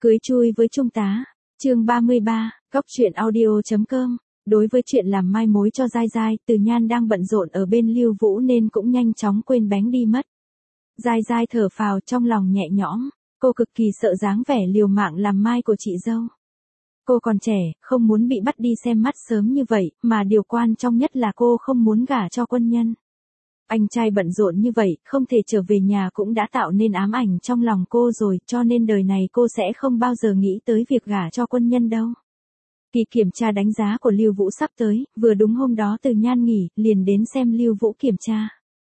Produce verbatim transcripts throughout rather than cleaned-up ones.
Cưới chui với trung tá, chương ba mươi ba, góc truyện audio.com. Đối với chuyện làm mai mối cho Giai Giai, Từ Nhan đang bận rộn ở bên Lưu Vũ nên cũng nhanh chóng quên bén đi mất. Giai Giai thở phào trong lòng nhẹ nhõm, cô cực kỳ sợ dáng vẻ liều mạng làm mai của chị dâu. Cô còn trẻ, không muốn bị bắt đi xem mắt sớm như vậy, mà điều quan trọng nhất là cô không muốn gả cho quân nhân. Anh trai bận rộn như vậy, không thể trở về nhà cũng đã tạo nên ám ảnh trong lòng cô rồi, cho nên đời này cô sẽ không bao giờ nghĩ tới việc gả cho quân nhân đâu. Kỳ kiểm tra đánh giá của Lưu Vũ sắp tới, vừa đúng hôm đó Từ Nhan nghỉ, liền đến xem Lưu Vũ kiểm tra.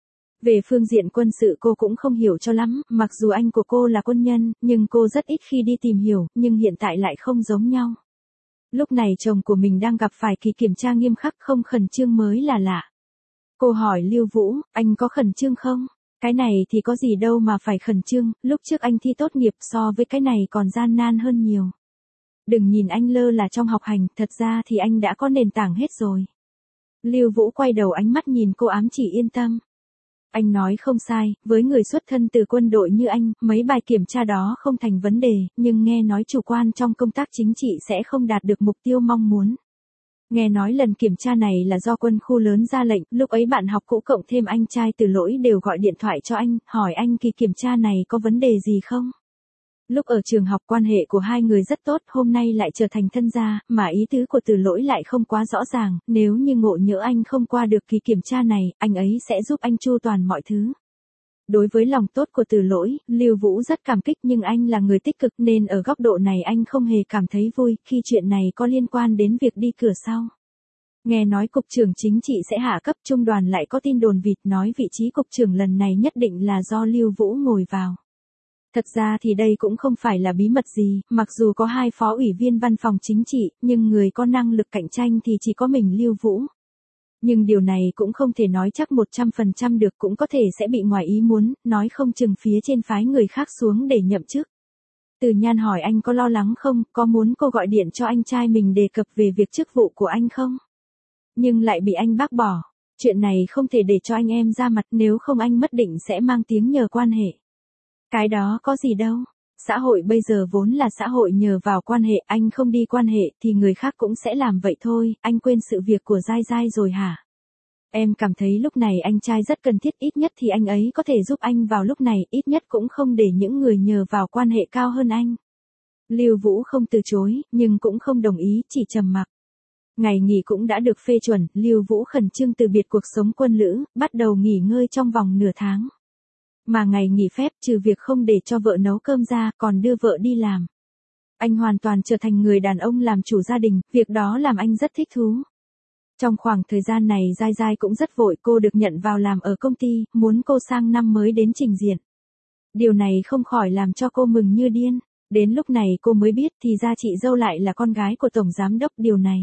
Về phương diện quân sự cô cũng không hiểu cho lắm, mặc dù anh của cô là quân nhân, nhưng cô rất ít khi đi tìm hiểu, nhưng hiện tại lại không giống nhau. Lúc này chồng của mình đang gặp phải kỳ kiểm tra nghiêm khắc, không khẩn trương mới là lạ. Cô hỏi Lưu Vũ, anh có khẩn trương không? Cái này thì có gì đâu mà phải khẩn trương, lúc trước anh thi tốt nghiệp so với cái này còn gian nan hơn nhiều. Đừng nhìn anh lơ là trong học hành, thật ra thì anh đã có nền tảng hết rồi. Lưu Vũ quay đầu ánh mắt nhìn cô ám chỉ yên tâm. Anh nói không sai, với người xuất thân từ quân đội như anh, mấy bài kiểm tra đó không thành vấn đề, nhưng nghe nói chủ quan trong công tác chính trị sẽ không đạt được mục tiêu mong muốn. Nghe nói lần kiểm tra này là do quân khu lớn ra lệnh, lúc ấy bạn học cũ cộng thêm anh trai Từ Lỗi đều gọi điện thoại cho anh, hỏi anh kỳ kiểm tra này có vấn đề gì không? Lúc ở trường học quan hệ của hai người rất tốt, hôm nay lại trở thành thân gia, mà ý tứ của Từ Lỗi lại không quá rõ ràng, nếu như ngộ nhỡ anh không qua được kỳ kiểm tra này, anh ấy sẽ giúp anh chu toàn mọi thứ. Đối với lòng tốt của Từ Lỗi, Lưu Vũ rất cảm kích, nhưng anh là người tích cực nên ở góc độ này anh không hề cảm thấy vui khi chuyện này có liên quan đến việc đi cửa sau. Nghe nói cục trưởng chính trị sẽ hạ cấp, trung đoàn lại có tin đồn vịt nói vị trí cục trưởng lần này nhất định là do Lưu Vũ ngồi vào. Thật ra thì đây cũng không phải là bí mật gì, mặc dù có hai phó ủy viên văn phòng chính trị, nhưng người có năng lực cạnh tranh thì chỉ có mình Lưu Vũ. Nhưng điều này cũng không thể nói chắc một trăm phần trăm được, cũng có thể sẽ bị ngoài ý muốn, nói không chừng phía trên phái người khác xuống để nhậm chức. Từ Nhan hỏi anh có lo lắng không, có muốn cô gọi điện cho anh trai mình đề cập về việc chức vụ của anh không? Nhưng lại bị anh bác bỏ. Chuyện này không thể để cho anh em ra mặt, nếu không anh mất định sẽ mang tiếng nhờ quan hệ. Cái đó có gì đâu. Xã hội bây giờ vốn là xã hội nhờ vào quan hệ, anh không đi quan hệ thì người khác cũng sẽ làm vậy thôi, anh quên sự việc của Giai Giai rồi hả? Em cảm thấy lúc này anh trai rất cần thiết, ít nhất thì anh ấy có thể giúp anh vào lúc này, ít nhất cũng không để những người nhờ vào quan hệ cao hơn anh. Lưu Vũ không từ chối, nhưng cũng không đồng ý, chỉ trầm mặc. Ngày nghỉ cũng đã được phê chuẩn, Lưu Vũ khẩn trương từ biệt cuộc sống quân lữ, bắt đầu nghỉ ngơi trong vòng nửa tháng. Mà ngày nghỉ phép trừ việc không để cho vợ nấu cơm ra, còn đưa vợ đi làm. Anh hoàn toàn trở thành người đàn ông làm chủ gia đình, việc đó làm anh rất thích thú. Trong khoảng thời gian này Giai Giai cũng rất vội, cô được nhận vào làm ở công ty, muốn cô sang năm mới đến trình diện. Điều này không khỏi làm cho cô mừng như điên, đến lúc này cô mới biết thì ra chị dâu lại là con gái của tổng giám đốc. Điều này,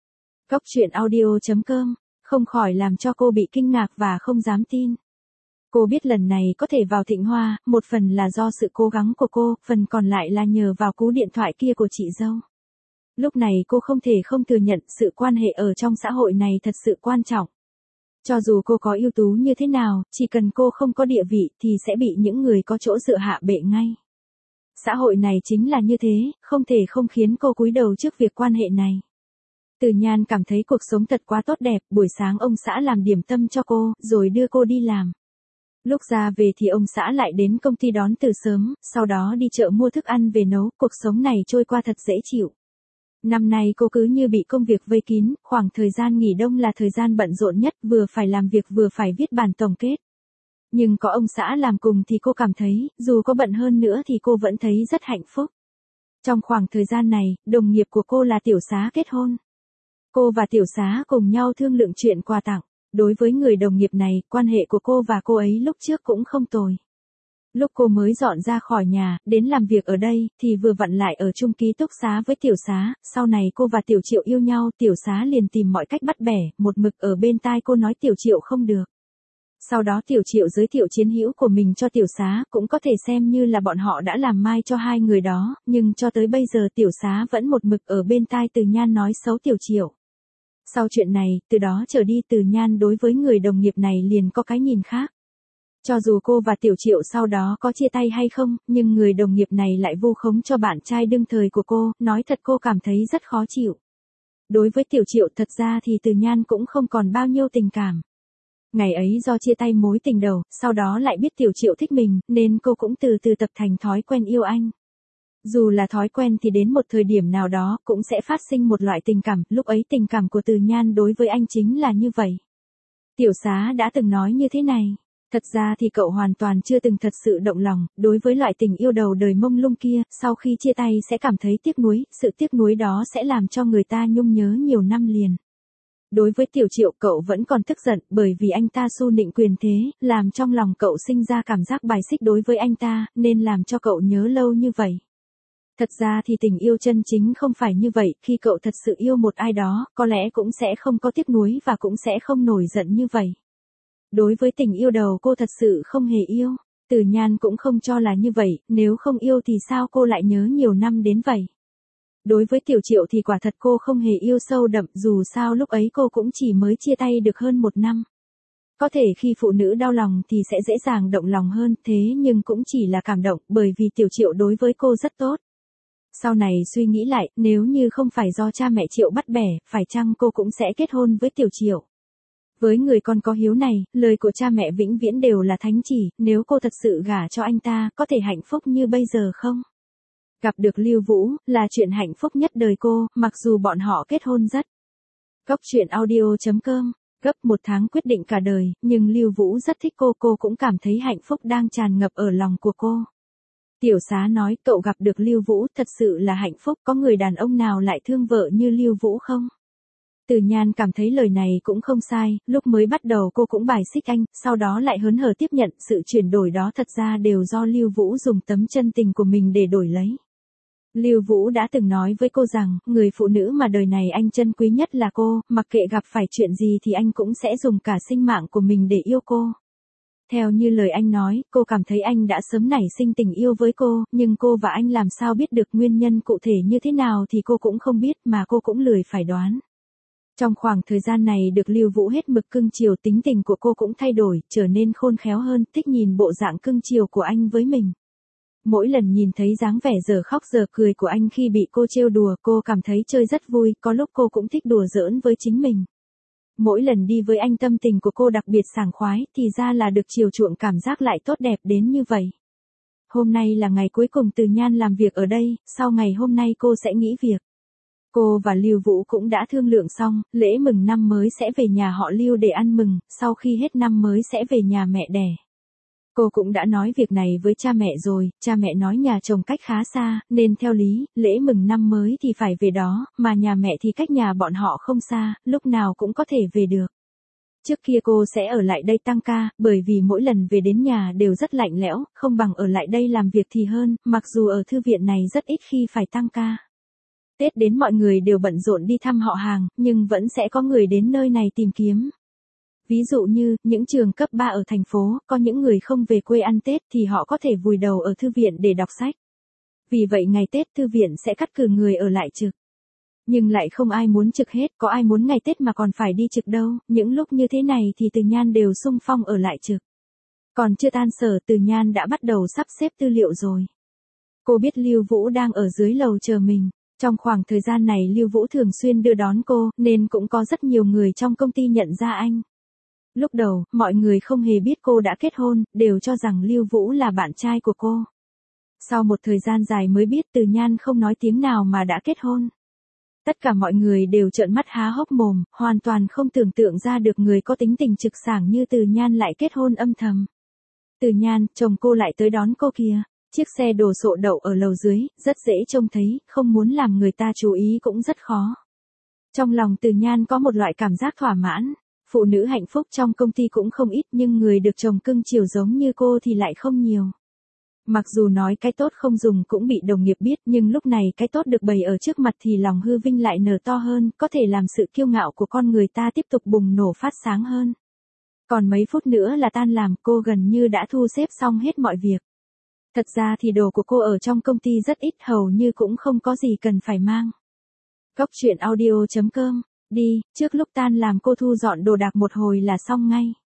góc truyện audio.com, không khỏi làm cho cô bị kinh ngạc và không dám tin. Cô biết lần này có thể vào Thịnh Hoa, một phần là do sự cố gắng của cô, phần còn lại là nhờ vào cú điện thoại kia của chị dâu. Lúc này cô không thể không thừa nhận sự quan hệ ở trong xã hội này thật sự quan trọng. Cho dù cô có ưu tú như thế nào, chỉ cần cô không có địa vị thì sẽ bị những người có chỗ dựa hạ bệ ngay. Xã hội này chính là như thế, không thể không khiến cô cúi đầu trước việc quan hệ này. Từ Nhan cảm thấy cuộc sống thật quá tốt đẹp, buổi sáng ông xã làm điểm tâm cho cô, rồi đưa cô đi làm. Lúc ra về thì ông xã lại đến công ty đón từ sớm, sau đó đi chợ mua thức ăn về nấu, cuộc sống này trôi qua thật dễ chịu. Năm nay cô cứ như bị công việc vây kín, khoảng thời gian nghỉ đông là thời gian bận rộn nhất, vừa phải làm việc vừa phải viết bản tổng kết. Nhưng có ông xã làm cùng thì cô cảm thấy, dù có bận hơn nữa thì cô vẫn thấy rất hạnh phúc. Trong khoảng thời gian này, đồng nghiệp của cô là Tiểu Xá kết hôn. Cô và Tiểu Xá cùng nhau thương lượng chuyện quà tặng. Đối với người đồng nghiệp này, quan hệ của cô và cô ấy lúc trước cũng không tồi. Lúc cô mới dọn ra khỏi nhà, đến làm việc ở đây, thì vừa vặn lại ở chung ký túc xá với Tiểu Xá, sau này cô và Tiểu Triệu yêu nhau, Tiểu Xá liền tìm mọi cách bắt bẻ, một mực ở bên tai cô nói Tiểu Triệu không được. Sau đó Tiểu Triệu giới thiệu chiến hữu của mình cho Tiểu Xá, cũng có thể xem như là bọn họ đã làm mai cho hai người đó, nhưng cho tới bây giờ Tiểu Xá vẫn một mực ở bên tai Từ Nhan nói xấu Tiểu Triệu. Sau chuyện này, từ đó trở đi Từ Nhan đối với người đồng nghiệp này liền có cái nhìn khác. Cho dù cô và Tiểu Triệu sau đó có chia tay hay không, nhưng người đồng nghiệp này lại vu khống cho bạn trai đương thời của cô, nói thật cô cảm thấy rất khó chịu. Đối với Tiểu Triệu thật ra thì Từ Nhan cũng không còn bao nhiêu tình cảm. Ngày ấy do chia tay mối tình đầu, sau đó lại biết Tiểu Triệu thích mình, nên cô cũng từ từ tập thành thói quen yêu anh. Dù là thói quen thì đến một thời điểm nào đó cũng sẽ phát sinh một loại tình cảm, lúc ấy tình cảm của Từ Nhan đối với anh chính là như vậy. Tiểu Xá đã từng nói như thế này. Thật ra thì cậu hoàn toàn chưa từng thật sự động lòng, đối với loại tình yêu đầu đời mông lung kia, sau khi chia tay sẽ cảm thấy tiếc nuối, sự tiếc nuối đó sẽ làm cho người ta nhung nhớ nhiều năm liền. Đối với Tiểu Triệu cậu vẫn còn tức giận bởi vì anh ta xu nịnh quyền thế, làm trong lòng cậu sinh ra cảm giác bài xích đối với anh ta, nên làm cho cậu nhớ lâu như vậy. Thật ra thì tình yêu chân chính không phải như vậy, khi cậu thật sự yêu một ai đó, có lẽ cũng sẽ không có tiếc nuối và cũng sẽ không nổi giận như vậy. Đối với tình yêu đầu cô thật sự không hề yêu, Từ Nhan cũng không cho là như vậy, nếu không yêu thì sao cô lại nhớ nhiều năm đến vậy. Đối với Tiểu Triệu thì quả thật cô không hề yêu sâu đậm, dù sao lúc ấy cô cũng chỉ mới chia tay được hơn một năm. Có thể khi phụ nữ đau lòng thì sẽ dễ dàng động lòng hơn, thế nhưng cũng chỉ là cảm động, bởi vì Tiểu Triệu đối với cô rất tốt. Sau này suy nghĩ lại, nếu như không phải do cha mẹ Triệu bắt bẻ, phải chăng cô cũng sẽ kết hôn với Tiểu Triệu. Với người con có hiếu này, lời của cha mẹ vĩnh viễn đều là thánh chỉ, nếu cô thật sự gả cho anh ta, có thể hạnh phúc như bây giờ không? Gặp được Lưu Vũ, là chuyện hạnh phúc nhất đời cô, mặc dù bọn họ kết hôn rất. Góc truyện audio chấm com, gấp một tháng quyết định cả đời, nhưng Lưu Vũ rất thích cô, cô cũng cảm thấy hạnh phúc đang tràn ngập ở lòng của cô. Tiểu Xá nói, cậu gặp được Lưu Vũ, thật sự là hạnh phúc, có người đàn ông nào lại thương vợ như Lưu Vũ không? Từ Nhan cảm thấy lời này cũng không sai, lúc mới bắt đầu cô cũng bài xích anh, sau đó lại hớn hở tiếp nhận, sự chuyển đổi đó thật ra đều do Lưu Vũ dùng tấm chân tình của mình để đổi lấy. Lưu Vũ đã từng nói với cô rằng, người phụ nữ mà đời này anh trân quý nhất là cô, mặc kệ gặp phải chuyện gì thì anh cũng sẽ dùng cả sinh mạng của mình để yêu cô. Theo như lời anh nói, cô cảm thấy anh đã sớm nảy sinh tình yêu với cô, nhưng cô và anh làm sao biết được nguyên nhân cụ thể như thế nào thì cô cũng không biết, mà cô cũng lười phải đoán. Trong khoảng thời gian này được Lưu Vũ hết mực cưng chiều, tính tình của cô cũng thay đổi, trở nên khôn khéo hơn, thích nhìn bộ dạng cưng chiều của anh với mình. Mỗi lần nhìn thấy dáng vẻ giờ khóc giờ cười của anh khi bị cô trêu đùa, cô cảm thấy chơi rất vui, có lúc cô cũng thích đùa giỡn với chính mình. Mỗi lần đi với anh tâm tình của cô đặc biệt sảng khoái, thì ra là được chiều chuộng, cảm giác lại tốt đẹp đến như vậy. Hôm nay là ngày cuối cùng Từ Nhan làm việc ở đây, sau ngày hôm nay cô sẽ nghỉ việc. Cô và Lưu Vũ cũng đã thương lượng xong, lễ mừng năm mới sẽ về nhà họ Lưu để ăn mừng, sau khi hết năm mới sẽ về nhà mẹ đẻ. Cô cũng đã nói việc này với cha mẹ rồi, cha mẹ nói nhà chồng cách khá xa, nên theo lý, lễ mừng năm mới thì phải về đó, mà nhà mẹ thì cách nhà bọn họ không xa, lúc nào cũng có thể về được. Trước kia cô sẽ ở lại đây tăng ca, bởi vì mỗi lần về đến nhà đều rất lạnh lẽo, không bằng ở lại đây làm việc thì hơn, mặc dù ở thư viện này rất ít khi phải tăng ca. Tết đến mọi người đều bận rộn đi thăm họ hàng, nhưng vẫn sẽ có người đến nơi này tìm kiếm. Ví dụ như, những trường cấp ba ở thành phố, có những người không về quê ăn Tết thì họ có thể vùi đầu ở thư viện để đọc sách. Vì vậy ngày Tết thư viện sẽ cắt cử người ở lại trực. Nhưng lại không ai muốn trực hết, có ai muốn ngày Tết mà còn phải đi trực đâu, những lúc như thế này thì Từ Nhan đều xung phong ở lại trực. Còn chưa tan sở Từ Nhan đã bắt đầu sắp xếp tư liệu rồi. Cô biết Lưu Vũ đang ở dưới lầu chờ mình. Trong khoảng thời gian này Lưu Vũ thường xuyên đưa đón cô, nên cũng có rất nhiều người trong công ty nhận ra anh. Lúc đầu, mọi người không hề biết cô đã kết hôn, đều cho rằng Lưu Vũ là bạn trai của cô. Sau một thời gian dài mới biết Từ Nhan không nói tiếng nào mà đã kết hôn. Tất cả mọi người đều trợn mắt há hốc mồm, hoàn toàn không tưởng tượng ra được người có tính tình trực sảng như Từ Nhan lại kết hôn âm thầm. Từ Nhan, chồng cô lại tới đón cô kìa. Chiếc xe đồ sộ đậu ở lầu dưới, rất dễ trông thấy, không muốn làm người ta chú ý cũng rất khó. Trong lòng Từ Nhan có một loại cảm giác thỏa mãn. Phụ nữ hạnh phúc trong công ty cũng không ít, nhưng người được chồng cưng chiều giống như cô thì lại không nhiều. Mặc dù nói cái tốt không dùng cũng bị đồng nghiệp biết, nhưng lúc này cái tốt được bày ở trước mặt thì lòng hư vinh lại nở to hơn, có thể làm sự kiêu ngạo của con người ta tiếp tục bùng nổ phát sáng hơn. Còn mấy phút nữa là tan làm, cô gần như đã thu xếp xong hết mọi việc. Thật ra thì đồ của cô ở trong công ty rất ít, hầu như cũng không có gì cần phải mang. Góc truyện audio chấm com, đi, trước lúc tan làm cô thu dọn đồ đạc một hồi là xong ngay.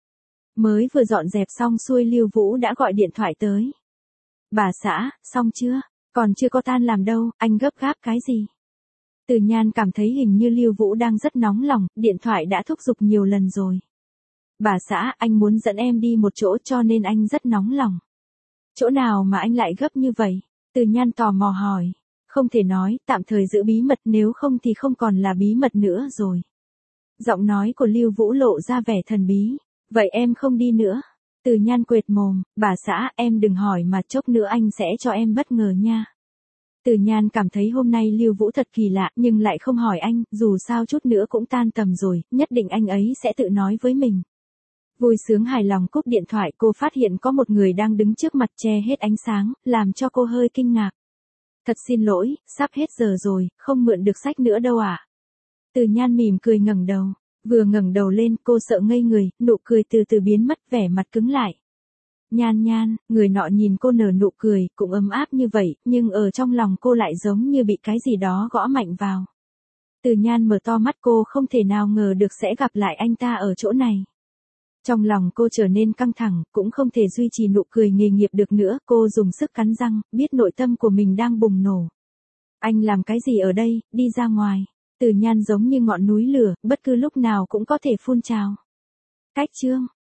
Mới vừa dọn dẹp xong xuôi Lưu Vũ đã gọi điện thoại tới. Bà xã, xong chưa? Còn chưa có tan làm đâu, anh gấp gáp cái gì? Từ Nhan cảm thấy hình như Lưu Vũ đang rất nóng lòng, điện thoại đã thúc giục nhiều lần rồi. Bà xã, anh muốn dẫn em đi một chỗ cho nên anh rất nóng lòng. Chỗ nào mà anh lại gấp như vậy? Từ Nhan tò mò hỏi. Không thể nói, tạm thời giữ bí mật, nếu không thì không còn là bí mật nữa rồi. Giọng nói của Lưu Vũ lộ ra vẻ thần bí. Vậy em không đi nữa. Từ Nhan quệt mồm, bà xã, em đừng hỏi mà chốc nữa anh sẽ cho em bất ngờ nha. Từ Nhan cảm thấy hôm nay Lưu Vũ thật kỳ lạ, nhưng lại không hỏi anh, dù sao chút nữa cũng tan tầm rồi, nhất định anh ấy sẽ tự nói với mình. Vui sướng hài lòng cúp điện thoại, cô phát hiện có một người đang đứng trước mặt che hết ánh sáng, làm cho cô hơi kinh ngạc. Thật xin lỗi, sắp hết giờ rồi, không mượn được sách nữa đâu ạ. À? Từ Nhan mỉm cười ngẩng đầu, vừa ngẩng đầu lên cô sợ ngây người, nụ cười từ từ biến mất, vẻ mặt cứng lại. Nhan Nhan, người nọ nhìn cô nở nụ cười, cũng ấm áp như vậy, nhưng ở trong lòng cô lại giống như bị cái gì đó gõ mạnh vào. Từ Nhan mở to mắt, cô không thể nào ngờ được sẽ gặp lại anh ta ở chỗ này. Trong lòng cô trở nên căng thẳng, cũng không thể duy trì nụ cười nghề nghiệp được nữa, cô dùng sức cắn răng, biết nội tâm của mình đang bùng nổ. Anh làm cái gì ở đây, đi ra ngoài. Từ Nhan giống như ngọn núi lửa, bất cứ lúc nào cũng có thể phun trào. Cách chương